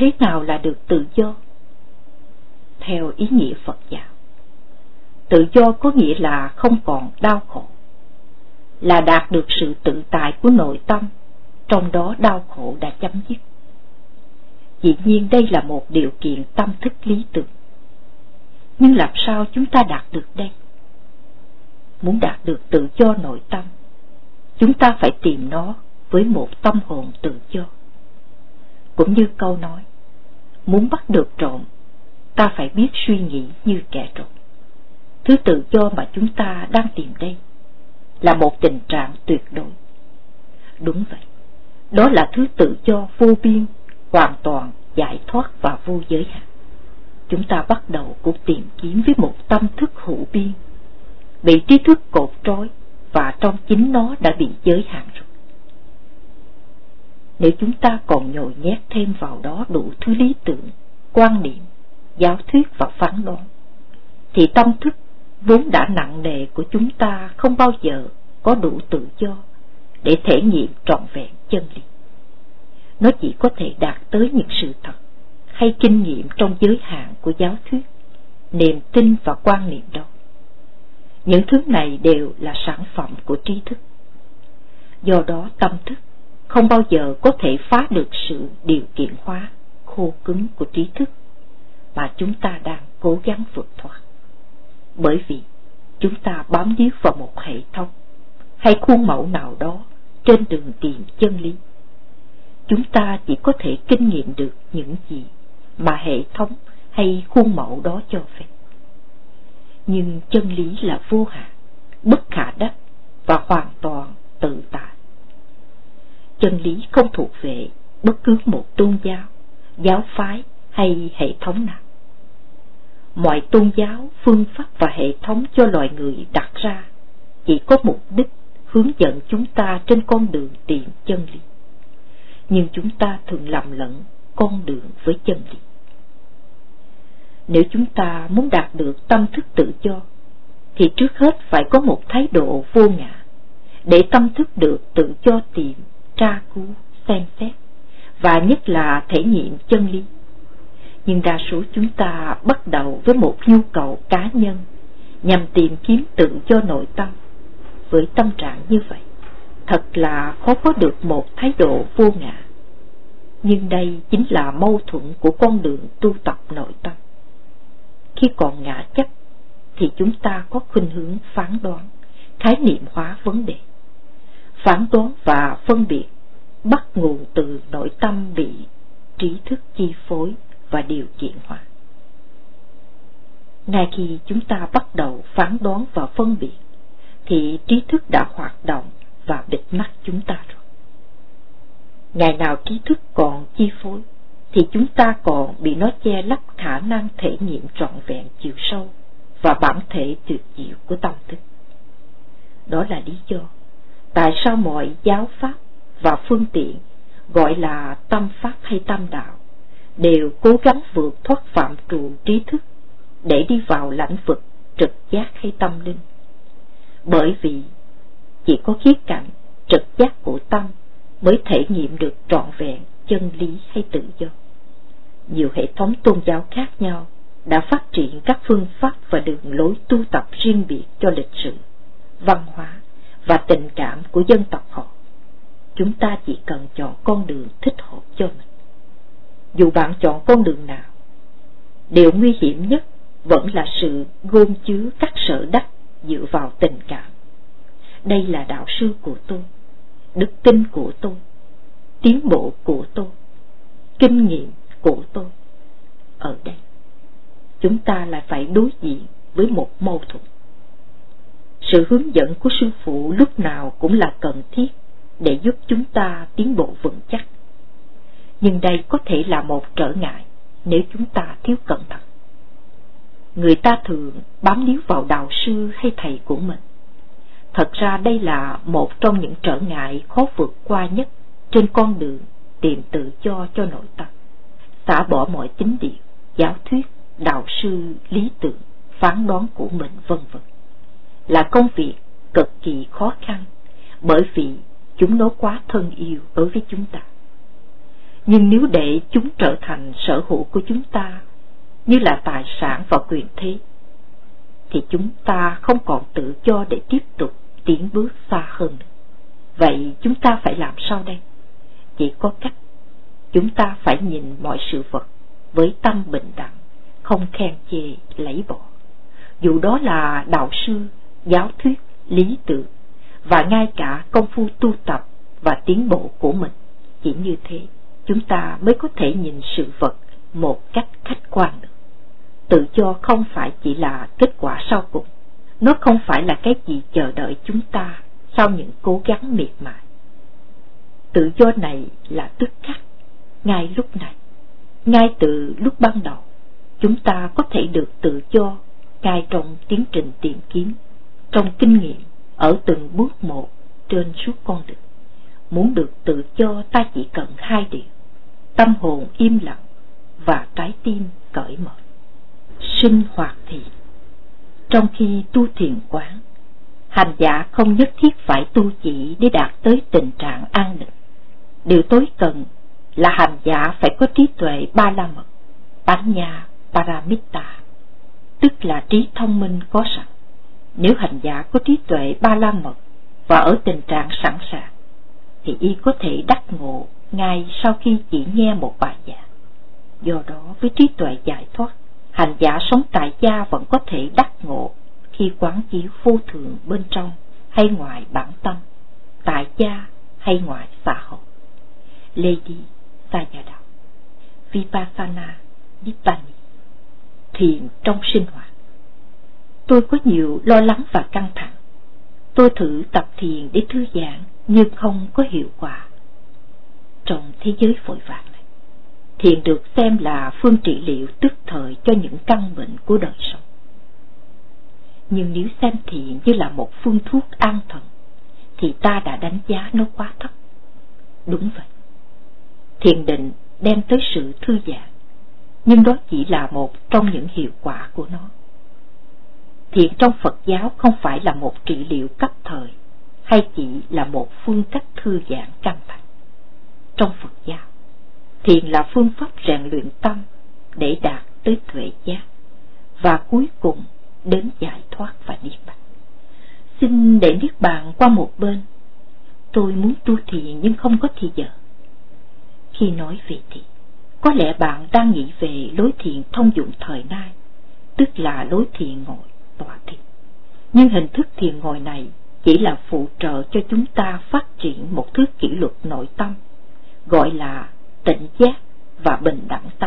thế nào là được tự do? Theo ý nghĩa Phật giáo, tự do có nghĩa là không còn đau khổ, là đạt được sự tự tại của nội tâm, trong đó đau khổ đã chấm dứt. Dĩ nhiên đây là một điều kiện tâm thức lý tưởng. Nhưng làm sao chúng ta đạt được đây? Muốn đạt được tự do nội tâm, chúng ta phải tìm nó với một tâm hồn tự do. Cũng như câu nói, muốn bắt được trộm, ta phải biết suy nghĩ như kẻ trộm. Thứ tự do mà chúng ta đang tìm đây là một tình trạng tuyệt đối. Đúng vậy, đó là thứ tự do vô biên, hoàn toàn giải thoát và vô giới hạn. Chúng ta bắt đầu cuộc tìm kiếm với một tâm thức hữu biên, bị trí thức cột trói và trong chính nó đã bị giới hạn rồi. Nếu chúng ta còn nhồi nhét thêm vào đó đủ thứ lý tưởng, quan niệm, giáo thuyết và phán đoán, thì tâm thức vốn đã nặng nề của chúng ta không bao giờ có đủ tự do để thể nghiệm trọn vẹn chân lý. Nó chỉ có thể đạt tới những sự thật hay kinh nghiệm trong giới hạn của giáo thuyết, niềm tin và quan niệm đó. Những thứ này đều là sản phẩm của trí thức. Do đó tâm thức không bao giờ có thể phá được sự điều kiện hóa, khô cứng của trí thức mà chúng ta đang cố gắng vượt thoát. Bởi vì chúng ta bám víu vào một hệ thống hay khuôn mẫu nào đó trên đường tìm chân lý. Chúng ta chỉ có thể kinh nghiệm được những gì mà hệ thống hay khuôn mẫu đó cho phép. Nhưng chân lý là vô hạn, bất khả đắc và hoàn toàn tự tại. Chân lý không thuộc về bất cứ một tôn giáo, giáo phái hay hệ thống nào. Mọi tôn giáo, phương pháp và hệ thống cho loài người đặt ra chỉ có mục đích hướng dẫn chúng ta trên con đường tìm chân lý. Nhưng chúng ta thường lầm lẫn con đường với chân lý. Nếu chúng ta muốn đạt được tâm thức tự do, thì trước hết phải có một thái độ vô ngã, để tâm thức được tự do tìm, tra cứu, xem xét, và nhất là thể nghiệm chân lý. Nhưng đa số chúng ta bắt đầu với một nhu cầu cá nhân, nhằm tìm kiếm tự do nội tâm. Với tâm trạng như vậy, thật là khó có được một thái độ vô ngã. Nhưng đây chính là mâu thuẫn của con đường tu tập nội tâm. Khi còn ngã chấp, thì chúng ta có khuynh hướng phán đoán, khái niệm hóa vấn đề. Phán đoán và phân biệt bắt nguồn từ nội tâm bị trí thức chi phối và điều kiện hóa. Ngay khi chúng ta bắt đầu phán đoán và phân biệt, thì trí thức đã hoạt động và bịt mắt chúng ta rồi. Ngày nào trí thức còn chi phối, thì chúng ta còn bị nó che lấp khả năng thể nghiệm trọn vẹn chiều sâu và bản thể tuyệt diệu của tâm thức. Đó là lý do tại sao mọi giáo pháp và phương tiện, gọi là tâm pháp hay tâm đạo, đều cố gắng vượt thoát phạm trù trí thức để đi vào lãnh vực trực giác hay tâm linh. Bởi vì chỉ có khía cạnh trực giác của tâm mới thể nghiệm được trọn vẹn chân lý hay tự do. Nhiều hệ thống tôn giáo khác nhau đã phát triển các phương pháp và đường lối tu tập riêng biệt cho lịch sử, văn hóa và tình cảm của dân tộc họ. Chúng ta chỉ cần chọn con đường thích hợp cho mình. Dù bạn chọn con đường nào, điều nguy hiểm nhất vẫn là sự gom chứa các sở đắc dựa vào tình cảm. Đây là đạo sư của tôi, đức tin của tôi, tiến bộ của tôi, kinh nghiệm của tôi. Ở đây, chúng ta lại phải đối diện với một mâu thuẫn. Sự hướng dẫn của sư phụ lúc nào cũng là cần thiết để giúp chúng ta tiến bộ vững chắc. Nhưng đây có thể là một trở ngại nếu chúng ta thiếu cẩn thận. Người ta thường bám níu vào đạo sư hay thầy của mình. Thật ra đây là một trong những trở ngại khó vượt qua nhất trên con đường tìm tự do cho nội tâm. Xả bỏ mọi tín điều, giáo thuyết, đạo sư, lý tưởng, phán đoán của mình vân vân là công việc cực kỳ khó khăn, bởi vì chúng nó quá thân yêu đối với chúng ta. Nhưng nếu để chúng trở thành sở hữu của chúng ta, như là tài sản và quyền thế, thì chúng ta không còn tự do để tiếp tục tiến bước xa hơn. Vậy chúng ta phải làm sao đây? Chỉ có cách, chúng ta phải nhìn mọi sự vật với tâm bình đẳng, không khen chê lấy bỏ. Dù đó là đạo sư, giáo thuyết, lý tưởng, và ngay cả công phu tu tập và tiến bộ của mình. Chỉ như thế, chúng ta mới có thể nhìn sự vật một cách khách quan được. Tự do không phải chỉ là kết quả sau cùng. Nó không phải là cái gì chờ đợi chúng ta sau những cố gắng miệt mài. Tự do này là tức khắc, ngay lúc này, ngay từ lúc ban đầu. Chúng ta có thể được tự do ngay trong tiến trình tìm kiếm, trong kinh nghiệm, ở từng bước một trên suốt con đường. Muốn được tự do, ta chỉ cần hai điều: tâm hồn im lặng và trái tim cởi mở. Sinh hoạt thiền. Trong khi tu thiền quán, hành giả không nhất thiết phải tu chỉ để đạt tới tình trạng an định. Điều tối cần là hành giả phải có trí tuệ ba la mật, Panya Paramitta, tức là trí thông minh có sẵn. Nếu hành giả có trí tuệ ba la mật và ở tình trạng sẵn sàng, thì y có thể đắc ngộ ngay sau khi chỉ nghe một bài giảng. Do đó, với trí tuệ giải thoát, hành giả sống tại gia vẫn có thể đắc ngộ khi quán chiếu vô thường bên trong hay ngoài bản tâm, tại gia hay ngoài xã hội. Lady Sayadaw. Vipassana Dipani. Thiền trong sinh hoạt. Tôi có nhiều lo lắng và căng thẳng. Tôi thử tập thiền để thư giãn nhưng không có hiệu quả. Trong thế giới vội vàng này, thiền được xem là phương trị liệu tức thời cho những căn bệnh của đời sống. Nhưng nếu xem thiền như là một phương thuốc an thần, thì ta đã đánh giá nó quá thấp. Đúng vậy, thiền định đem tới sự thư giãn, nhưng đó chỉ là một trong những hiệu quả của nó. Thiền trong Phật giáo không phải là một trị liệu cấp thời, hay chỉ là một phương cách thư giãn căng thẳng. Trong Phật giáo, thiền là phương pháp rèn luyện tâm để đạt tới tuệ giác, và cuối cùng đến giải thoát và niết bàn. Xin để niết bàn qua một bên. Tôi muốn tu thiền nhưng không có thì giờ. Khi nói về thiền, có lẽ bạn đang nghĩ về lối thiền thông dụng thời nay, tức là lối thiền ngồi tọa thiền. Nhưng hình thức thiền ngồi này chỉ là phụ trợ cho chúng ta phát triển một thứ kỷ luật nội tâm, gọi là tỉnh giác và bình đẳng tâm.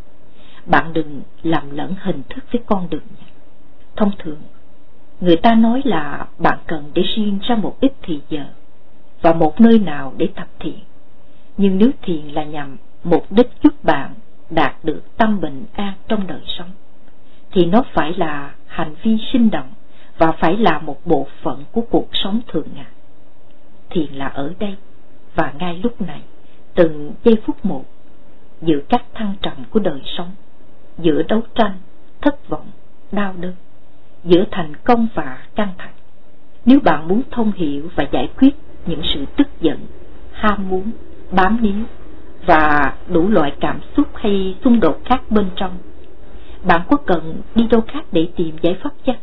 Bạn đừng làm lẫn hình thức với con đường này. Thông thường, người ta nói là bạn cần để riêng ra một ít thì giờ và một nơi nào để tập thiền. Nhưng nếu thiền là nhằm mục đích giúp bạn đạt được tâm bình an trong đời sống, thì nó phải là hành vi sinh động và phải là một bộ phận của cuộc sống thường ngày. Thiền là ở đây và ngay lúc này, từng giây phút một, giữa các thăng trầm của đời sống, giữa đấu tranh, thất vọng, đau đớn, giữa thành công và căng thẳng. Nếu bạn muốn thông hiểu và giải quyết những sự tức giận, ham muốn, bám níu và đủ loại cảm xúc hay xung đột khác bên trong, bạn có cần đi đâu khác để tìm giải pháp chăng?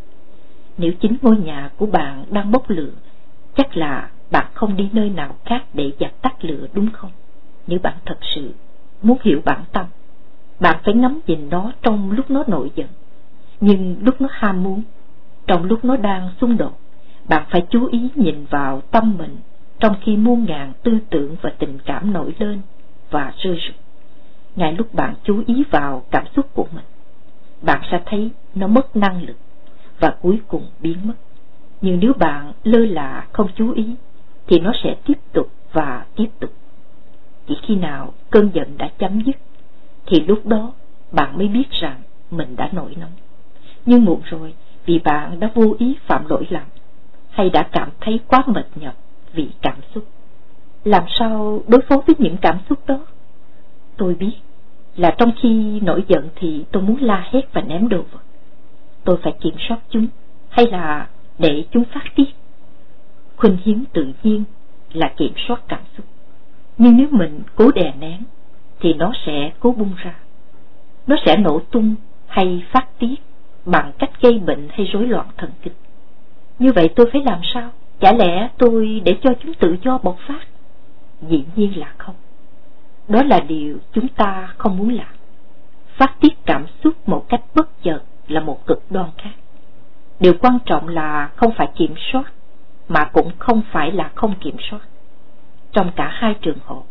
Nếu chính ngôi nhà của bạn đang bốc lửa, chắc là bạn không đi nơi nào khác để dập tắt lửa, đúng không? Nếu bạn thật sự muốn hiểu bản tâm, bạn phải ngắm nhìn nó trong lúc nó nổi giận, nhưng lúc nó ham muốn, trong lúc nó đang xung đột. Bạn phải chú ý nhìn vào tâm mình trong khi muôn ngàn tư tưởng và tình cảm nổi lên và rơi rụng. Ngay lúc bạn chú ý vào cảm xúc của mình, bạn sẽ thấy nó mất năng lực và cuối cùng biến mất. Nhưng nếu bạn lơ là không chú ý, thì nó sẽ tiếp tục và tiếp tục. Chỉ khi nào cơn giận đã chấm dứt, thì lúc đó bạn mới biết rằng mình đã nổi nóng. Nhưng muộn rồi, vì bạn đã vô ý phạm lỗi lầm, hay đã cảm thấy quá mệt nhọc vì cảm xúc. Làm sao đối phó với những cảm xúc đó? Tôi biết là trong khi nổi giận thì tôi muốn la hét và ném đồ vật. Tôi phải kiểm soát chúng, hay là để chúng phát tiết? Khuynh hướng tự nhiên là kiểm soát cảm xúc. Nhưng nếu mình cố đè nén thì nó sẽ cố bung ra. Nó sẽ nổ tung hay phát tiết bằng cách gây bệnh hay rối loạn thần kinh. Như vậy tôi phải làm sao? Chả lẽ tôi để cho chúng tự do bộc phát? Dĩ nhiên là không. Đó là điều chúng ta không muốn làm. Phát tiết cảm xúc một cách bất chợt là một cực đoan khác. Điều quan trọng là không phải kiểm soát, mà cũng không phải là không kiểm soát. Trong cả hai trường hợp,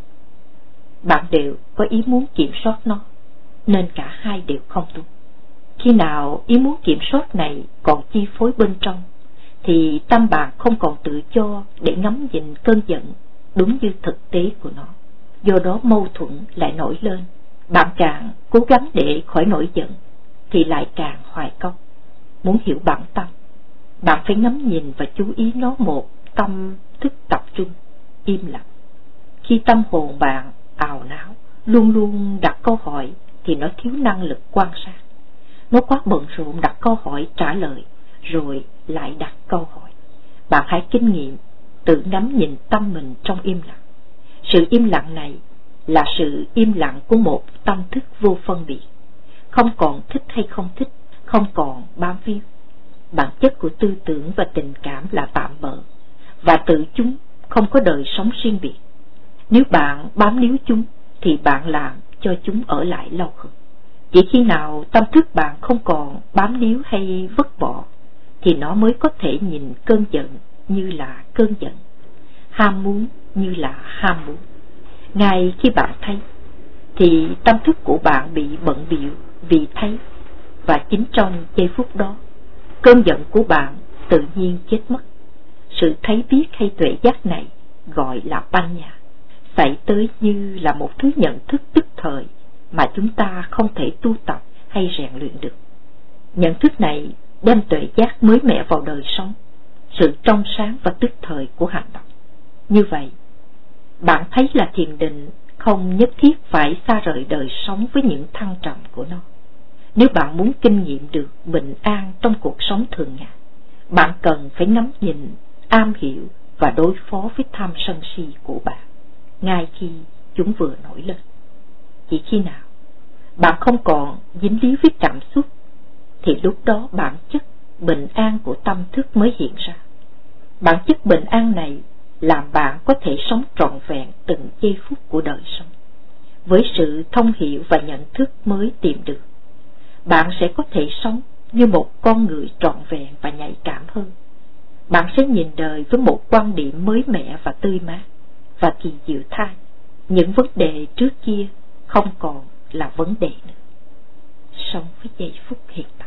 bạn đều có ý muốn kiểm soát nó, nên cả hai đều không đúng. Khi nào ý muốn kiểm soát này còn chi phối bên trong, thì tâm bạn không còn tự do để ngắm nhìn cơn giận đúng như thực tế của nó. Do đó mâu thuẫn lại nổi lên. Bạn càng cố gắng để khỏi nổi giận thì lại càng hoài công. Muốn hiểu bản tâm, bạn phải ngắm nhìn và chú ý nó một tâm thức tập trung, im lặng. Khi tâm hồn bạn ào não, luôn luôn đặt câu hỏi thì nó thiếu năng lực quan sát. Nó quá bận rộn đặt câu hỏi trả lời, rồi lại đặt câu hỏi. Bạn hãy kinh nghiệm tự ngắm nhìn tâm mình trong im lặng. Sự im lặng này là sự im lặng của một tâm thức vô phân biệt, không còn thích hay không thích, không còn bám víu. Bản chất của tư tưởng và tình cảm là tạm bợ, và tự chúng không có đời sống riêng biệt. Nếu bạn bám níu chúng thì bạn làm cho chúng ở lại lâu hơn. Chỉ khi nào tâm thức bạn không còn bám níu hay vứt bỏ thì nó mới có thể nhìn cơn giận như là cơn giận, ham muốn như là ham muốn. Ngay khi bạn thấy thì tâm thức của bạn bị bận bịu vì thấy, và chính trong giây phút đó cơn giận của bạn tự nhiên chết mất. Sự thấy biết hay tuệ giác này gọi là panya, xảy tới như là một thứ nhận thức tức thời mà chúng ta không thể tu tập hay rèn luyện được. Nhận thức này đem tuệ giác mới mẻ vào đời sống, sự trong sáng và tức thời của hành động. Như vậy, bạn thấy là thiền định không nhất thiết phải xa rời đời sống với những thăng trầm của nó. Nếu bạn muốn kinh nghiệm được bình an trong cuộc sống thường ngày, bạn cần phải ngắm nhìn, am hiểu và đối phó với tham sân si của bạn ngay khi chúng vừa nổi lên. Chỉ khi nào bạn không còn dính líu với cảm xúc thì lúc đó bản chất bình an của tâm thức mới hiện ra. Bản chất bình an này làm bạn có thể sống trọn vẹn từng giây phút của đời sống. Với sự thông hiểu và nhận thức mới tìm được, bạn sẽ có thể sống như một con người trọn vẹn và nhạy cảm hơn. Bạn sẽ nhìn đời với một quan điểm mới mẻ và tươi mát và kỳ diệu thay. Những vấn đề trước kia không còn là vấn đề nữa. Sống với giây phút hiện tại.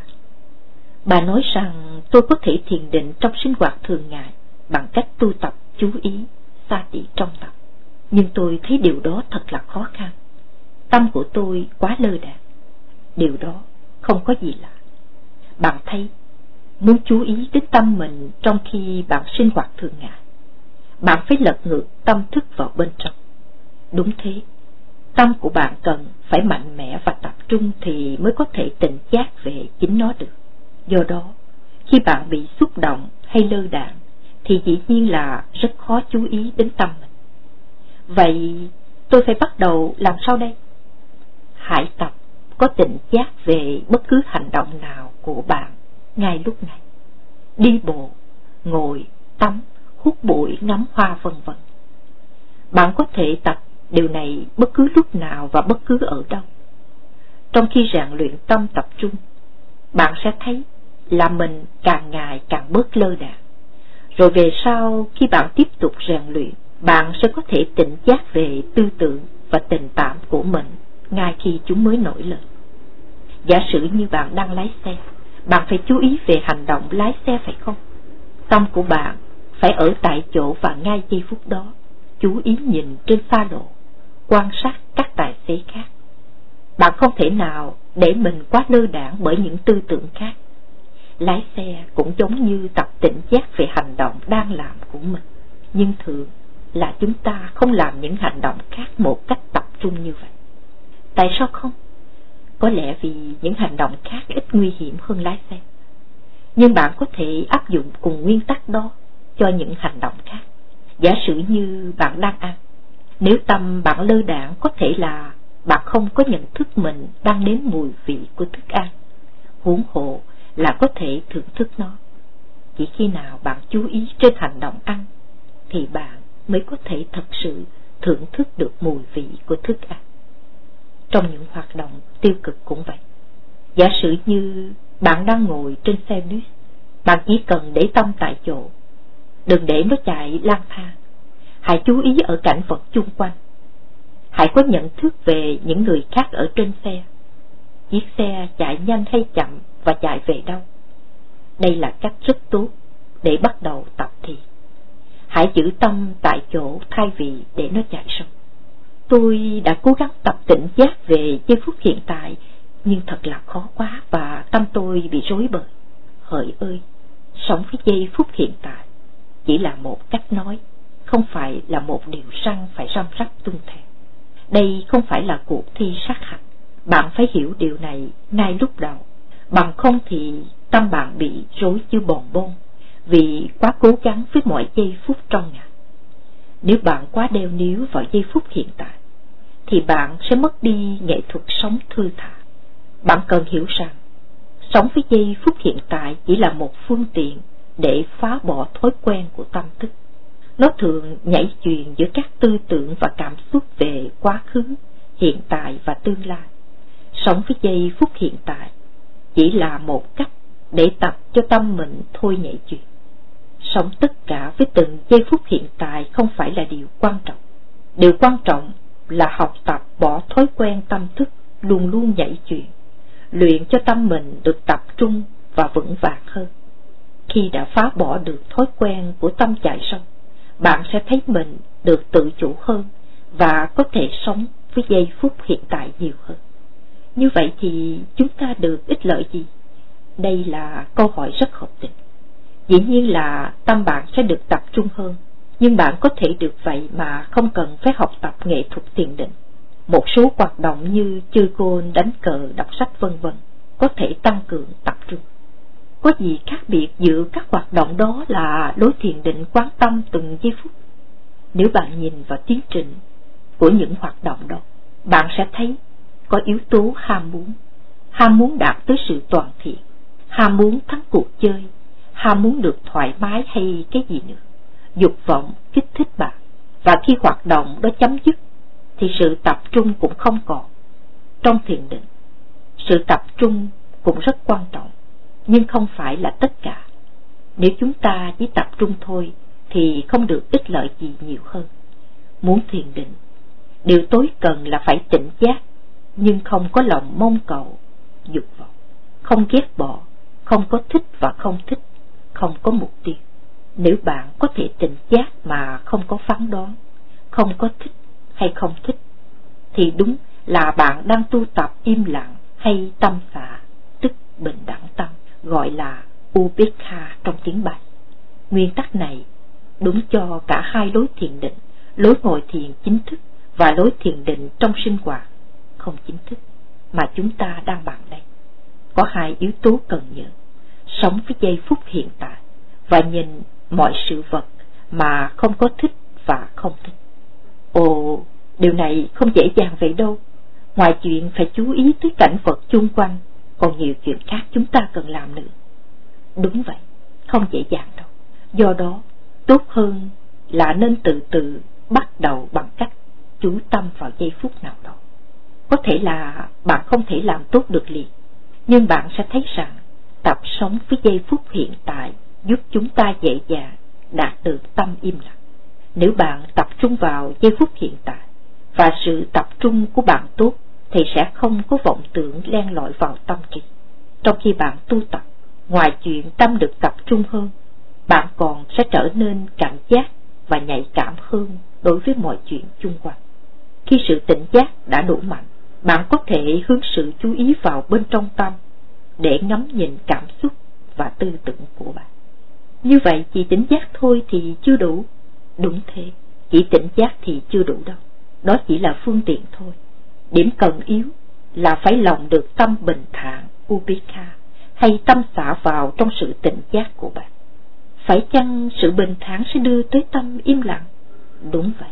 Bà nói rằng tôi có thể thiền định trong sinh hoạt thường ngày bằng cách tu tập chú ý xa tỉ trong tâm. Nhưng tôi thấy điều đó thật là khó khăn. Tâm của tôi quá lơ đãng. Điều đó không có gì lạ. Bạn thấy, muốn chú ý đến tâm mình trong khi bạn sinh hoạt thường ngày, bạn phải lật ngược tâm thức vào bên trong. Đúng thế, tâm của bạn cần phải mạnh mẽ và tập trung thì mới có thể tỉnh giác về chính nó được. Do đó, khi bạn bị xúc động hay lơ đãng thì dĩ nhiên là rất khó chú ý đến tâm mình. Vậy tôi phải bắt đầu làm sao đây? Hãy tập có tỉnh giác về bất cứ hành động nào của bạn ngay lúc này. Đi bộ, ngồi, tắm, hút bụi, ngắm hoa vân vân. Bạn có thể tập điều này bất cứ lúc nào và bất cứ ở đâu. Trong khi rèn luyện tâm tập trung, bạn sẽ thấy là mình càng ngày càng bớt lơ đãng. Rồi về sau, khi bạn tiếp tục rèn luyện, bạn sẽ có thể tỉnh giác về tư tưởng và tình cảm của mình ngay khi chúng mới nổi lên. Giả sử như bạn đang lái xe, bạn phải chú ý về hành động lái xe phải không? Tâm của bạn phải ở tại chỗ và ngay giây phút đó, chú ý nhìn trên xa lộ, quan sát các tài xế khác. Bạn không thể nào để mình quá lơ đãng bởi những tư tưởng khác. Lái xe cũng giống như tập tỉnh giác về hành động đang làm của mình. Nhưng thường là chúng ta không làm những hành động khác một cách tập trung như vậy. Tại sao không? Có lẽ vì những hành động khác ít nguy hiểm hơn lái xe. Nhưng bạn có thể áp dụng cùng nguyên tắc đó cho những hành động khác. Giả sử như bạn đang ăn, Nếu tâm bạn lơ đãng, có thể là bạn không có nhận thức mình đang nếm mùi vị của thức ăn, huống hộ là có thể thưởng thức nó. Chỉ khi nào bạn chú ý trên hành động ăn thì bạn mới có thể thật sự thưởng thức được mùi vị của thức ăn. Trong những hoạt động tiêu cực cũng vậy. Giả sử như bạn đang ngồi trên xe buýt, bạn chỉ cần để tâm tại chỗ, đừng để nó chạy lang thang. Hãy chú ý ở cảnh vật chung quanh. Hãy có nhận thức về những người khác ở trên xe, chiếc xe chạy nhanh hay chậm và chạy về đâu. Đây là cách rất tốt để bắt đầu tập thiền. Hãy giữ tâm tại chỗ thay vì để nó chạy xong. Tôi đã cố gắng tập tỉnh giác về giây phút hiện tại, nhưng thật là khó quá và tâm tôi bị rối bời. Hỡi ơi, sống với giây phút hiện tại chỉ là một cách nói, không phải là một điều răn phải răm rắp tuân theo. Đây không phải là cuộc thi sát hạch. Bạn phải hiểu điều này ngay lúc đầu, bằng không thì tâm bạn bị rối như bồn bôn vì quá cố gắng với mọi giây phút trong ngày. Nếu bạn quá đeo níu vào giây phút hiện tại thì bạn sẽ mất đi nghệ thuật sống thư thả. Bạn cần hiểu rằng sống với giây phút hiện tại chỉ là một phương tiện để phá bỏ thói quen của tâm thức. Nó thường nhảy chuyền giữa các tư tưởng và cảm xúc về quá khứ, hiện tại và tương lai. Sống với giây phút hiện tại chỉ là một cách để tập cho tâm mình thôi nhảy chuyền. Sống tất cả với từng giây phút hiện tại không phải là điều quan trọng. Điều quan trọng là học tập bỏ thói quen tâm thức luôn luôn nhảy chuyền, luyện cho tâm mình được tập trung và vững vàng hơn. Khi đã phá bỏ được thói quen của tâm chạy sông, bạn sẽ thấy mình được tự chủ hơn và có thể sống với giây phút hiện tại nhiều hơn. Như vậy thì chúng ta được ích lợi gì? Đây là câu hỏi rất hợp tình. Dĩ nhiên là tâm bạn sẽ được tập trung hơn, nhưng bạn có thể được vậy mà không cần phải học tập nghệ thuật thiền định. Một số hoạt động như chơi gôn, đánh cờ, đọc sách vân vân có thể tăng cường tập trung. Có gì khác biệt giữa các hoạt động đó là lối thiền định quán tâm từng giây phút. Nếu bạn nhìn vào tiến trình của những hoạt động đó, bạn sẽ thấy có yếu tố ham muốn đạt tới sự toàn thiện, ham muốn thắng cuộc chơi, ham muốn được thoải mái hay cái gì nữa. Dục vọng kích thích bạn, và khi hoạt động đó chấm dứt thì sự tập trung cũng không còn. Trong thiền định, sự tập trung cũng rất quan trọng, nhưng không phải là tất cả. Nếu chúng ta chỉ tập trung thôi thì không được ích lợi gì nhiều hơn. Muốn thiền định, điều tối cần là phải tỉnh giác, nhưng không có lòng mong cầu, dục vọng, không ghét bỏ, không có thích và không thích, không có mục tiêu. Nếu bạn có thể tỉnh giác mà không có phán đoán, không có thích hay không thích, thì đúng là bạn đang tu tập im lặng hay tâm xả, tức bình đẳng tâm, gọi là Upekkha trong tiếng Bali. Nguyên tắc này đúng cho cả hai lối thiền định, lối ngồi thiền chính thức và lối thiền định trong sinh hoạt không chính thức mà chúng ta đang bàn đây. Có hai yếu tố cần nhớ: sống với giây phút hiện tại và nhìn mọi sự vật mà không có thích và không thích. Ồ, điều này không dễ dàng vậy đâu. Ngoài chuyện phải chú ý tới cảnh vật chung quanh, còn nhiều chuyện khác chúng ta cần làm nữa. Đúng vậy, không dễ dàng đâu. Do đó, tốt hơn là nên từ từ bắt đầu bằng cách chú tâm vào giây phút nào đó. Có thể là bạn không thể làm tốt được liền, nhưng bạn sẽ thấy rằng tập sống với giây phút hiện tại giúp chúng ta dễ dàng đạt được tâm im lặng. Nếu bạn tập trung vào giây phút hiện tại và sự tập trung của bạn tốt thì sẽ không có vọng tưởng len lỏi vào tâm trí. Trong khi bạn tu tập, ngoài chuyện tâm được tập trung hơn, bạn còn sẽ trở nên cảnh giác và nhạy cảm hơn đối với mọi chuyện chung quanh. Khi sự tỉnh giác đã đủ mạnh, bạn có thể hướng sự chú ý vào bên trong tâm để ngắm nhìn cảm xúc và tư tưởng của bạn. Như vậy chỉ tỉnh giác thôi thì chưa đủ. Đúng thế, chỉ tỉnh giác thì chưa đủ đâu. Đó chỉ là phương tiện thôi. Điểm cần yếu là phải lòng được tâm bình thản, Upekkha, hay tâm xả vào trong sự tỉnh giác của bạn. Phải chăng sự bình thản sẽ đưa tới tâm im lặng? Đúng vậy,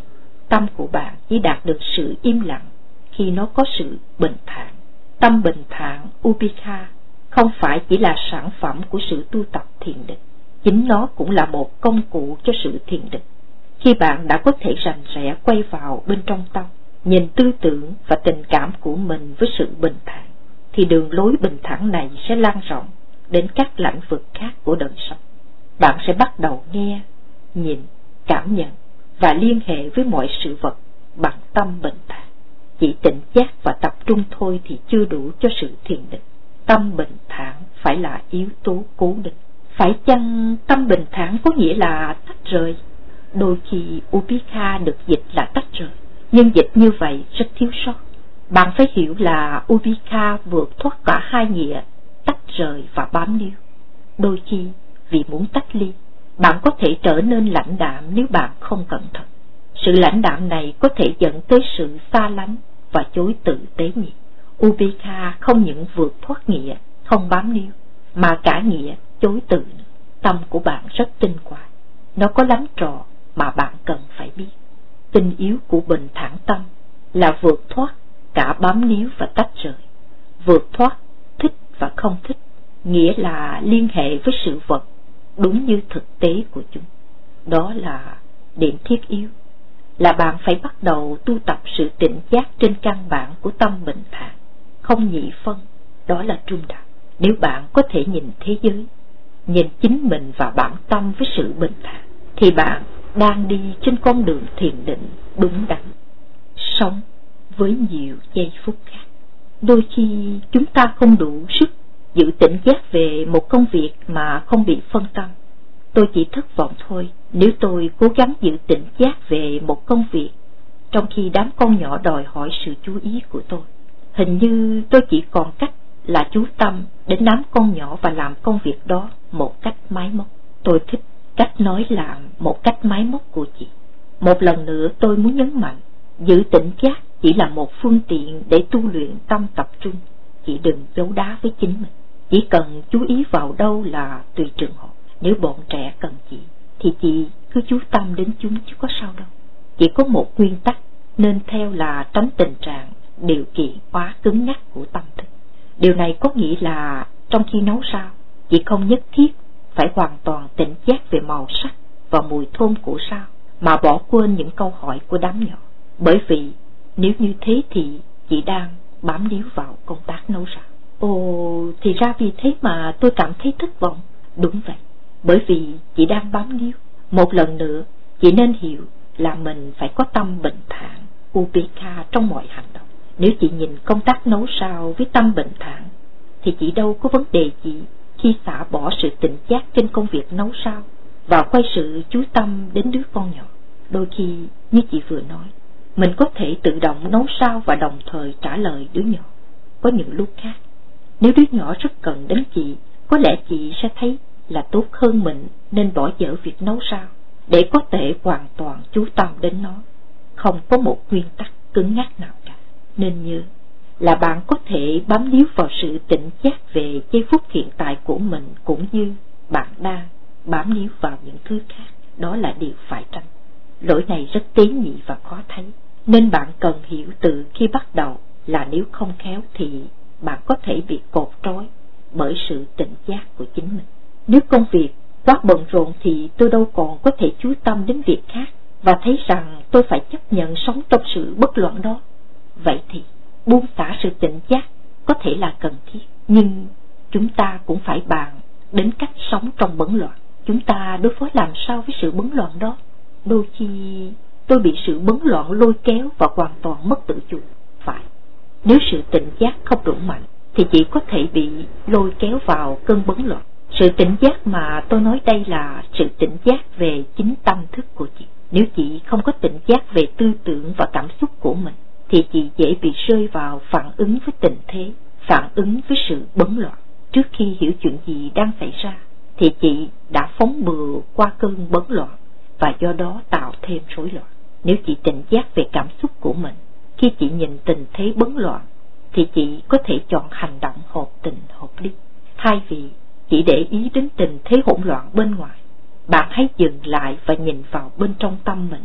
tâm của bạn chỉ đạt được sự im lặng khi nó có sự bình thản. Tâm bình thản Upekkha không phải chỉ là sản phẩm của sự tu tập thiền định, chính nó cũng là một công cụ cho sự thiền định. Khi bạn đã có thể rành rẽ quay vào bên trong tâm, nhìn tư tưởng và tình cảm của mình với sự bình thản, thì đường lối bình thản này sẽ lan rộng đến các lĩnh vực khác của đời sống. Bạn sẽ bắt đầu nghe, nhìn, cảm nhận và liên hệ với mọi sự vật bằng tâm bình thản. Chỉ tỉnh giác và tập trung thôi thì chưa đủ cho sự thiền định. Tâm bình thản phải là yếu tố cố định. Phải chăng tâm bình thản có nghĩa là tách rời? Đôi khi Upekkha được dịch là tách rời, nhưng dịch như vậy rất thiếu sót. Bạn phải hiểu là Upekkha vượt thoát cả hai nghĩa tách rời và bám níu. Đôi khi vì muốn tách ly, bạn có thể trở nên lãnh đạm nếu bạn không cẩn thận. Sự lãnh đạm này có thể dẫn tới sự xa lánh và chối từ tế nhị. Upekkha không những vượt thoát nghĩa không bám níu, mà cả nghĩa chối từ. Tâm của bạn rất tinh quái, nó có lắm trò mà bạn cần phải biết. Tinh yếu của bình thản tâm là vượt thoát cả bám níu và tách rời. Vượt thoát thích và không thích, nghĩa là liên hệ với sự vật đúng như thực tế của chúng. Đó là điểm thiết yếu, là bạn phải bắt đầu tu tập sự tỉnh giác trên căn bản của tâm bình thản, không nhị phân, đó là trung đạo. Nếu bạn có thể nhìn thế giới, nhìn chính mình và bản tâm với sự bình thản, thì bạn đang đi trên con đường thiền định đúng đắn. Sống với nhiều giây phút khác. Đôi khi chúng ta không đủ sức giữ tỉnh giác về một công việc mà không bị phân tâm. Tôi chỉ thất vọng thôi nếu tôi cố gắng giữ tỉnh giác về một công việc, trong khi đám con nhỏ đòi hỏi sự chú ý của tôi. Hình như tôi chỉ còn cách là chú tâm đến đám con nhỏ và làm công việc đó một cách máy móc. Tôi thích cách nói làm một cách máy móc của chị. Một lần nữa tôi muốn nhấn mạnh, giữ tỉnh giác chỉ là một phương tiện để tu luyện tâm tập trung. Chị đừng giấu đá với chính mình. Chỉ cần chú ý vào đâu là tùy trường hợp. Nếu bọn trẻ cần chị thì chị cứ chú tâm đến chúng chứ có sao đâu. Chỉ có một nguyên tắc nên theo là tránh tình trạng điều kiện quá cứng nhắc của tâm thức. Điều này có nghĩa là trong khi nấu rau, chị không nhất thiết phải hoàn toàn tỉnh giác về màu sắc và mùi thơm của rau mà bỏ quên những câu hỏi của đám nhỏ. Bởi vì nếu như thế thì chị đang bám níu vào công tác nấu rau. Ồ, thì ra vì thế mà tôi cảm thấy thất vọng. Đúng vậy, bởi vì chị đang bám níu. Một lần nữa, chị nên hiểu là mình phải có tâm bình thản, Upekkha trong mọi hành động. Nếu chị nhìn công tác nấu rau với tâm bình thản, thì chị đâu có vấn đề gì khi xả bỏ sự tỉnh giác trên công việc nấu rau và quay sự chú tâm đến đứa con nhỏ. Đôi khi, như chị vừa nói, mình có thể tự động nấu rau và đồng thời trả lời đứa nhỏ. Có những lúc khác, nếu đứa nhỏ rất cần đến chị, có lẽ chị sẽ thấy là tốt hơn mình nên bỏ dở việc nấu rau để có thể hoàn toàn chú tâm đến nó. Không có một nguyên tắc cứng nhắc nào cả. Nên nhớ là bạn có thể bám níu vào sự tỉnh giác về giây phút hiện tại của mình, cũng như bạn đang bám níu vào những thứ khác. Đó là điều phải tránh. Lỗi này rất tế nhị và khó thấy, nên bạn cần hiểu từ khi bắt đầu là nếu không khéo thì bạn có thể bị cột trói bởi sự tỉnh giác của chính mình. Nếu công việc quá bận rộn thì tôi đâu còn có thể chú tâm đến việc khác và thấy rằng tôi phải chấp nhận sống trong sự bất loạn đó. Vậy thì buông xả sự tỉnh giác có thể là cần thiết, nhưng chúng ta cũng phải bàn đến cách sống trong bấn loạn. Chúng ta đối phó làm sao với sự bấn loạn đó? Đôi khi tôi bị sự bấn loạn lôi kéo và hoàn toàn mất tự chủ. Phải, nếu sự tỉnh giác không đủ mạnh thì chỉ có thể bị lôi kéo vào cơn bấn loạn. Sự tỉnh giác mà tôi nói đây là sự tỉnh giác về chính tâm thức của chị. Nếu chị không có tỉnh giác về tư tưởng và cảm xúc của mình thì chị dễ bị rơi vào phản ứng với tình thế, phản ứng với sự bấn loạn. Trước khi hiểu chuyện gì đang xảy ra thì chị đã phóng bừa qua cơn bấn loạn và do đó tạo thêm rối loạn. Nếu chị tỉnh giác về cảm xúc của mình, khi chị nhìn tình thế bấn loạn thì chị có thể chọn hành động hợp tình hợp lý. Thay vì chỉ để ý đến tình thế hỗn loạn bên ngoài, bạn hãy dừng lại và nhìn vào bên trong tâm mình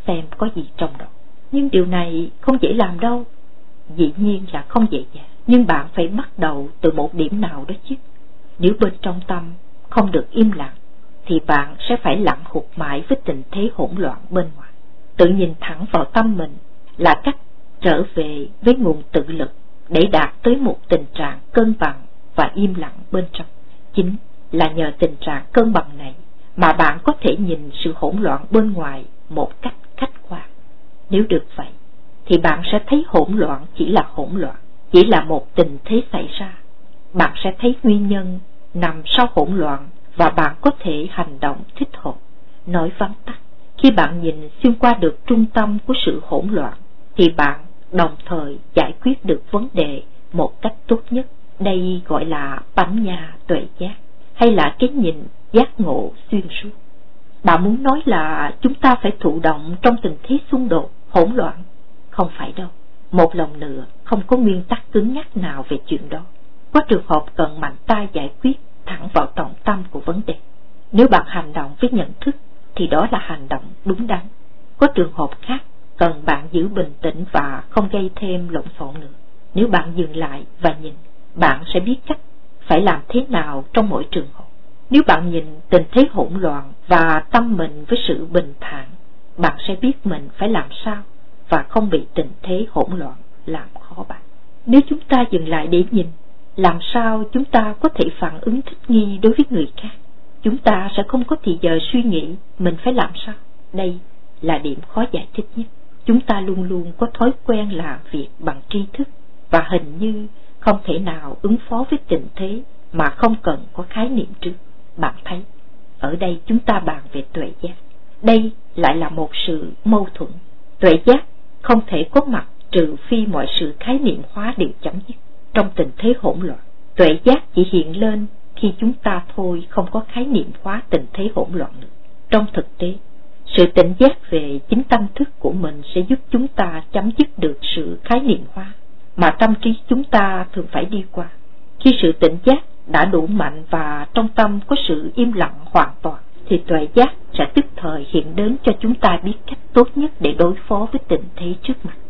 xem có gì trong đó. Nhưng điều này không dễ làm đâu. Dĩ nhiên là không dễ dàng, nhưng bạn phải bắt đầu từ một điểm nào đó chứ. Nếu bên trong tâm không được im lặng, thì bạn sẽ phải lặn hụt mãi với tình thế hỗn loạn bên ngoài. Tự nhìn thẳng vào tâm mình là cách trở về với nguồn tự lực để đạt tới một tình trạng cân bằng và im lặng bên trong. Chính là nhờ tình trạng cân bằng này mà bạn có thể nhìn sự hỗn loạn bên ngoài một cách khách quan. Nếu được vậy, thì bạn sẽ thấy hỗn loạn chỉ là hỗn loạn, chỉ là một tình thế xảy ra. Bạn sẽ thấy nguyên nhân nằm sau hỗn loạn và bạn có thể hành động thích hợp. Nói vắn tắt, khi bạn nhìn xuyên qua được trung tâm của sự hỗn loạn, thì bạn đồng thời giải quyết được vấn đề một cách tốt nhất. Đây gọi là bánh nha tuệ giác, hay là cái nhìn giác ngộ xuyên suốt. Bạn muốn nói là chúng ta phải thụ động trong tình thế xung đột, hỗn loạn? Không phải đâu. Một lần nữa, không có nguyên tắc cứng nhắc nào về chuyện đó. Có trường hợp cần mạnh tay giải quyết thẳng vào trọng tâm của vấn đề. Nếu bạn hành động với nhận thức, thì đó là hành động đúng đắn. Có trường hợp khác cần bạn giữ bình tĩnh và không gây thêm lộn xộn nữa. Nếu bạn dừng lại và nhìn, bạn sẽ biết cách phải làm thế nào trong mỗi trường hợp. Nếu bạn nhìn tình thế hỗn loạn và tâm mình với sự bình thản, bạn sẽ biết mình phải làm sao và không bị tình thế hỗn loạn làm khó bạn. Nếu chúng ta dừng lại để nhìn, làm sao chúng ta có thể phản ứng thích nghi đối với người khác? Chúng ta sẽ không có thì giờ suy nghĩ mình phải làm sao. Đây là điểm khó giải thích nhất. Chúng ta luôn luôn có thói quen làm việc bằng tri thức, và hình như không thể nào ứng phó với tình thế mà không cần có khái niệm trước. Bạn thấy, ở đây chúng ta bàn về tuệ giác. Đây lại là một sự mâu thuẫn. Tuệ giác không thể có mặt trừ phi mọi sự khái niệm hóa đều chấm dứt. Trong tình thế hỗn loạn, tuệ giác chỉ hiện lên khi chúng ta thôi không có khái niệm hóa tình thế hỗn loạn nữa. Trong thực tế, sự tỉnh giác về chính tâm thức của mình sẽ giúp chúng ta chấm dứt được sự khái niệm hóa mà tâm trí chúng ta thường phải đi qua. Khi sự tỉnh giác đã đủ mạnh và trong tâm có sự im lặng hoàn toàn, thì tuệ giác sẽ tức thời hiện đến cho chúng ta biết cách tốt nhất để đối phó với tình thế trước mặt.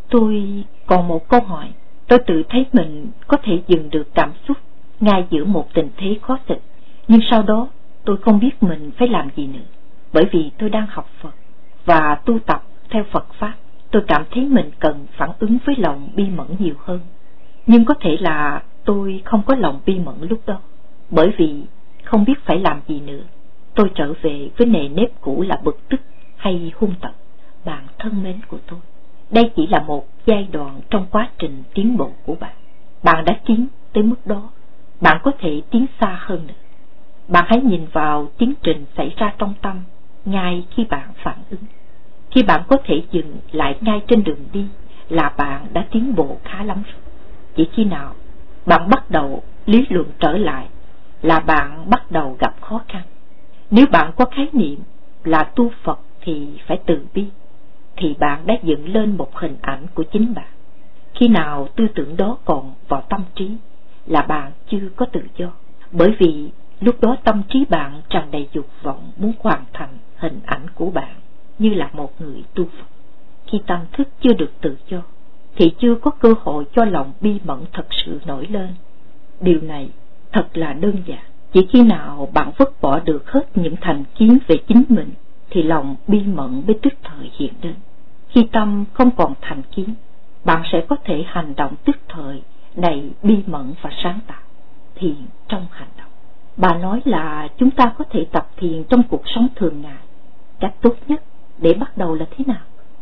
Tôi còn một câu hỏi. Tôi tự thấy mình có thể dừng được cảm xúc ngay giữa một tình thế khó xử, nhưng sau đó tôi không biết mình phải làm gì nữa. Bởi vì tôi đang học Phật và tu tập theo Phật Pháp, tôi cảm thấy mình cần phản ứng với lòng bi mẫn nhiều hơn. Nhưng có thể là tôi không có lòng bi mẫn lúc đó, bởi vì không biết phải làm gì nữa. Tôi trở về với nề nếp cũ là bực tức hay hung tợn. Bạn thân mến của tôi, đây chỉ là một giai đoạn trong quá trình tiến bộ của bạn. Bạn đã tiến tới mức đó, bạn có thể tiến xa hơn nữa. Bạn hãy nhìn vào tiến trình xảy ra trong tâm ngay khi bạn phản ứng. Khi bạn có thể dừng lại ngay trên đường đi là bạn đã tiến bộ khá lắm rồi. Chỉ khi nào bạn bắt đầu lý luận trở lại là bạn bắt đầu gặp khó khăn. Nếu bạn có khái niệm là tu Phật thì phải từ bi, thì bạn đã dựng lên một hình ảnh của chính bạn. Khi nào tư tưởng đó còn vào tâm trí là bạn chưa có tự do, bởi vì lúc đó tâm trí bạn tràn đầy dục vọng muốn hoàn thành hình ảnh của bạn như là một người tu Phật. Khi tâm thức chưa được tự do thì chưa có cơ hội cho lòng bi mẫn thật sự nổi lên. Điều này thật là đơn giản. Chỉ khi nào bạn vứt bỏ được hết những thành kiến về chính mình thì lòng bi mẫn mới tức thời hiện đến. Khi tâm không còn thành kiến, bạn sẽ có thể hành động tức thời đầy bi mẫn và sáng tạo. Thiền trong hành động. Bà nói là chúng ta có thể tập thiền trong cuộc sống thường ngày. Cách tốt nhất để bắt đầu là thế nào?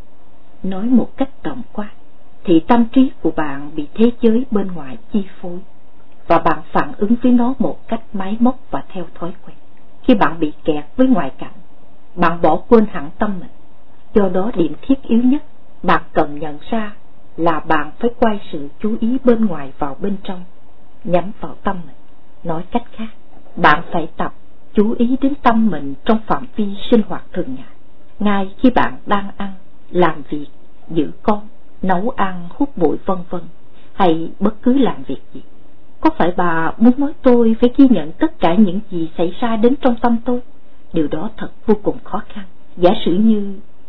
Nói một cách tổng quát thì tâm trí của bạn bị thế giới bên ngoài chi phối, và bạn phản ứng với nó một cách máy móc và theo thói quen. Khi bạn bị kẹt với ngoại cảnh, bạn bỏ quên hẳn tâm mình. Do đó điểm thiết yếu nhất bạn cần nhận ra là bạn phải quay sự chú ý bên ngoài vào bên trong, nhắm vào tâm mình. Nói cách khác, bạn phải tập chú ý đến tâm mình trong phạm vi sinh hoạt thường ngày. Ngay khi bạn đang ăn, làm việc, giữ con, nấu ăn, hút bụi vân vân, hay bất cứ làm việc gì. Có phải bà muốn nói tôi phải ghi nhận tất cả những gì xảy ra đến trong tâm tôi? Điều đó thật vô cùng khó khăn. Giả sử như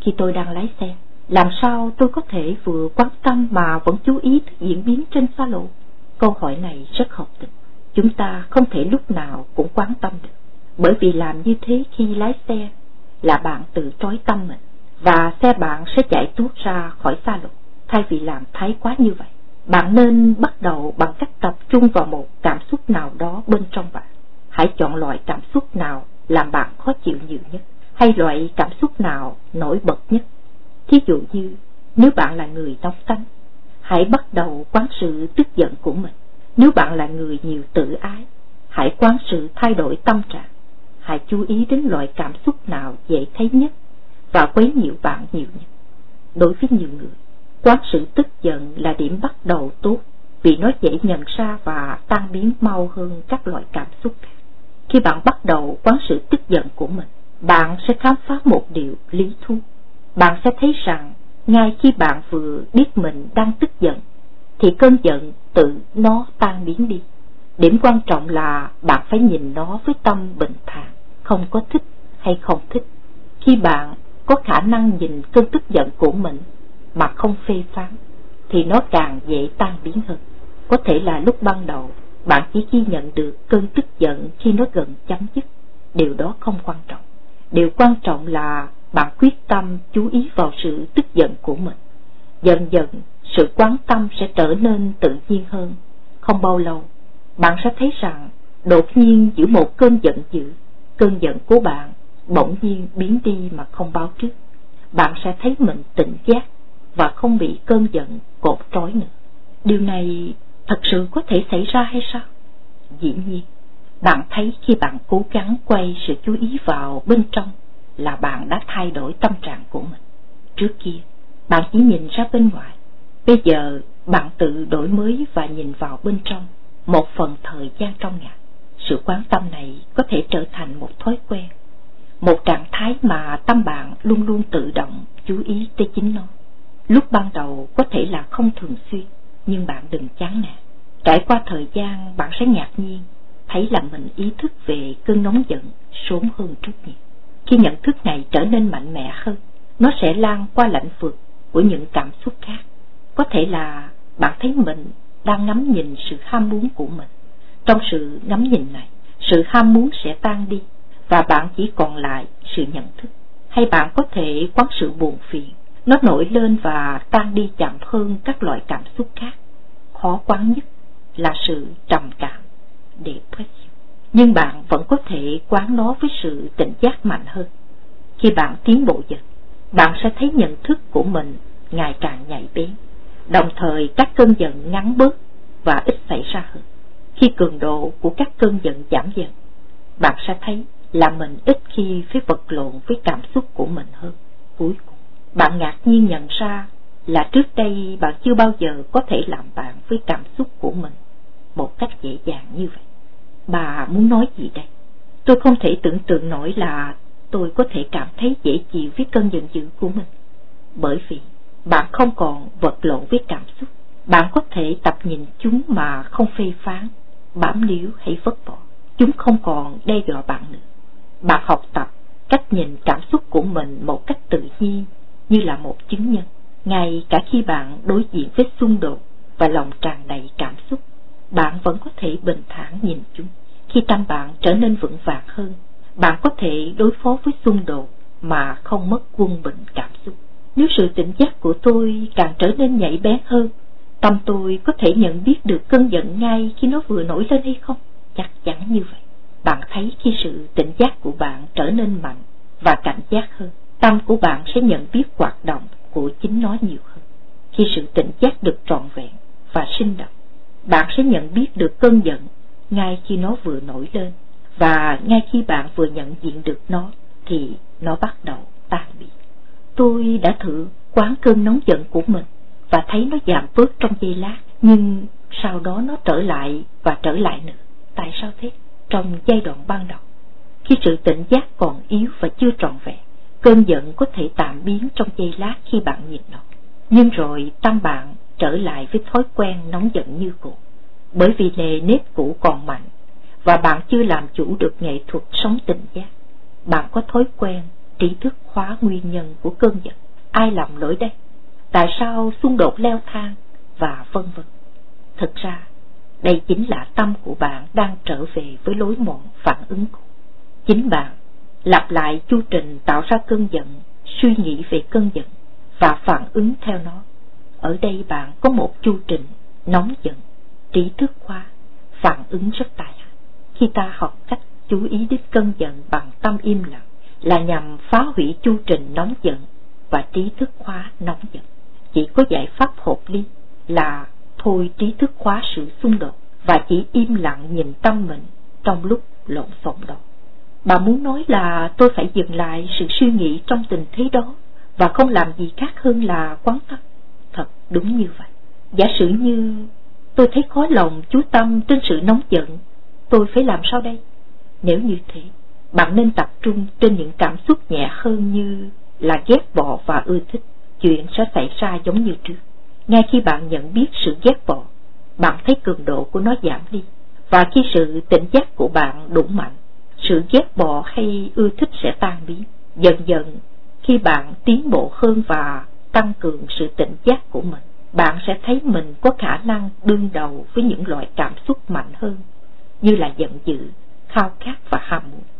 Khi tôi đang lái xe, làm sao tôi có thể vừa quan tâm mà vẫn chú ý tới diễn biến trên xa lộ? Câu hỏi này rất học thực. Chúng ta không thể lúc nào cũng quan tâm được, bởi vì làm như thế khi lái xe là bạn tự trói tâm mình, và xe bạn sẽ chạy tuốt ra khỏi xa lộ. Thay vì làm thái quá như vậy, bạn nên bắt đầu bằng cách tập trung vào một cảm xúc nào đó bên trong bạn. Hãy chọn loại cảm xúc nào làm bạn khó chịu nhiều nhất, hay loại cảm xúc nào nổi bật nhất. Thí dụ như, nếu bạn là người nóng tánh, hãy bắt đầu quán sự tức giận của mình. Nếu bạn là người nhiều tự ái, hãy quán sự thay đổi tâm trạng. Hãy chú ý đến loại cảm xúc nào dễ thấy nhất và quấy nhiễu bạn nhiều nhất. Đối với nhiều người, quán sự tức giận là điểm bắt đầu tốt, vì nó dễ nhận ra và tan biến mau hơn các loại cảm xúc khác. Khi bạn bắt đầu quán sự tức giận của mình, bạn sẽ khám phá một điều lý thú. Bạn sẽ thấy rằng ngay khi bạn vừa biết mình đang tức giận, thì cơn giận tự nó tan biến đi. Điểm quan trọng là bạn phải nhìn nó với tâm bình thản, không có thích hay không thích. Khi bạn có khả năng nhìn cơn tức giận của mình mà không phê phán, thì nó càng dễ tan biến hơn. Có thể là lúc ban đầu bạn chỉ ghi nhận được cơn tức giận khi nó gần chấm dứt. Điều đó không quan trọng. Điều quan trọng là bạn quyết tâm chú ý vào sự tức giận của mình. Dần dần, sự quán tâm sẽ trở nên tự nhiên hơn. Không bao lâu, bạn sẽ thấy rằng đột nhiên giữa một cơn giận dữ, cơn giận của bạn bỗng nhiên biến đi mà không báo trước. Bạn sẽ thấy mình tỉnh giác và không bị cơn giận cột trói nữa. Điều này thật sự có thể xảy ra hay sao? Dĩ nhiên, bạn thấy khi bạn cố gắng quay sự chú ý vào bên trong là bạn đã thay đổi tâm trạng của mình. Trước kia, bạn chỉ nhìn ra bên ngoài. Bây giờ, bạn tự đổi mới và nhìn vào bên trong một phần thời gian trong ngày. Sự quan tâm này có thể trở thành một thói quen, một trạng thái mà tâm bạn luôn luôn tự động chú ý tới chính nó. Lúc ban đầu có thể là không thường xuyên, nhưng bạn đừng chán nản. Trải qua thời gian, bạn sẽ ngạc nhiên thấy là mình ý thức về cơn nóng giận sớm hơn trước nhiều. Khi nhận thức này trở nên mạnh mẽ hơn, nó sẽ lan qua lãnh vực của những cảm xúc khác. Có thể là bạn thấy mình đang ngắm nhìn sự ham muốn của mình. Trong sự ngắm nhìn này, sự ham muốn sẽ tan đi và bạn chỉ còn lại sự nhận thức. Hay bạn có thể quán sự buồn phiền, nó nổi lên và tan đi chậm hơn các loại cảm xúc khác. Khó quán nhất là sự trầm cảm, depression. Nhưng bạn vẫn có thể quán nó với sự tỉnh giác mạnh hơn. Khi bạn tiến bộ dần, bạn sẽ thấy nhận thức của mình ngày càng nhạy bén, đồng thời các cơn giận ngắn bớt và ít xảy ra hơn. Khi cường độ của các cơn giận giảm dần, bạn sẽ thấy là mình ít khi phải vật lộn với cảm xúc của mình hơn. Cuối cùng, bạn ngạc nhiên nhận ra là trước đây bạn chưa bao giờ có thể làm bạn với cảm xúc của mình một cách dễ dàng như vậy. Bà muốn nói gì đây? Tôi không thể tưởng tượng nổi là tôi có thể cảm thấy dễ chịu với cơn giận dữ của mình. Bởi vì bạn không còn vật lộn với cảm xúc. Bạn có thể tập nhìn chúng mà không phê phán, bám níu hay vứt bỏ. Chúng không còn đe dọa bạn nữa. Bạn học tập cách nhìn cảm xúc của mình một cách tự nhiên, như là một chứng nhân. Ngay cả khi bạn đối diện với xung đột và lòng tràn đầy cảm xúc, bạn vẫn có thể bình thản nhìn chúng. Khi tâm bạn trở nên vững vàng hơn, bạn có thể đối phó với xung đột mà không mất quân bình cảm xúc. Nếu sự tỉnh giác của tôi càng trở nên nhạy bén hơn, tâm tôi có thể nhận biết được cơn giận ngay khi nó vừa nổi lên hay không? Chắc chắn như vậy. Bạn thấy khi sự tỉnh giác của bạn trở nên mạnh và cảnh giác hơn, tâm của bạn sẽ nhận biết hoạt động của chính nó nhiều hơn. Khi sự tỉnh giác được trọn vẹn và sinh động, bạn sẽ nhận biết được cơn giận ngay khi nó vừa nổi lên, và ngay khi bạn vừa nhận diện được nó thì nó bắt đầu tan biến. Tôi đã thử quán cơn nóng giận của mình và thấy nó giảm bớt trong giây lát, nhưng sau đó nó trở lại và trở lại nữa. Tại sao thế? Trong giai đoạn ban đầu, khi sự tỉnh giác còn yếu và chưa trọn vẹn, cơn giận có thể tạm biến trong giây lát khi bạn nhìn nó. Nhưng rồi tâm bạn trở lại với thói quen nóng giận như cũ, bởi vì nề nếp cũ còn mạnh và bạn chưa làm chủ được nghệ thuật sống tỉnh giác. Bạn có thói quen trí thức hóa nguyên nhân của cơn giận. Ai làm lỗi đây? Tại sao xung đột leo thang? Và vân vân. Thực ra, đây chính là tâm của bạn đang trở về với lối mòn phản ứng cũ. Chính bạn lặp lại chu trình tạo ra cơn giận, suy nghĩ về cơn giận và phản ứng theo nó. Ở đây bạn có một chu trình nóng giận, trí thức hóa, phản ứng rất tài hại. Khi ta học cách chú ý đến cơn giận bằng tâm im lặng là nhằm phá hủy chu trình nóng giận và trí thức hóa nóng giận. Chỉ có giải pháp hợp lý là thôi trí thức hóa sự xung đột và chỉ im lặng nhìn tâm mình trong lúc lộn xộn đó. Bà muốn nói là tôi phải dừng lại sự suy nghĩ trong tình thế đó và không làm gì khác hơn là quán tâm. Thật đúng như vậy. Giả sử như tôi thấy khó lòng chú tâm trên sự nóng giận, tôi phải làm sao đây? Nếu như thế, bạn nên tập trung trên những cảm xúc nhẹ hơn như là ghét bỏ và ưa thích. Chuyện sẽ xảy ra giống như trước. Ngay khi bạn nhận biết sự ghét bỏ, bạn thấy cường độ của nó giảm đi. Và khi sự tỉnh giác của bạn đủ mạnh, sự ghét bỏ hay ưa thích sẽ tan biến. Dần dần, khi bạn tiến bộ hơn và tăng cường sự tỉnh giác của mình, bạn sẽ thấy mình có khả năng đương đầu với những loại cảm xúc mạnh hơn, như là giận dữ, khao khát và ham muốn.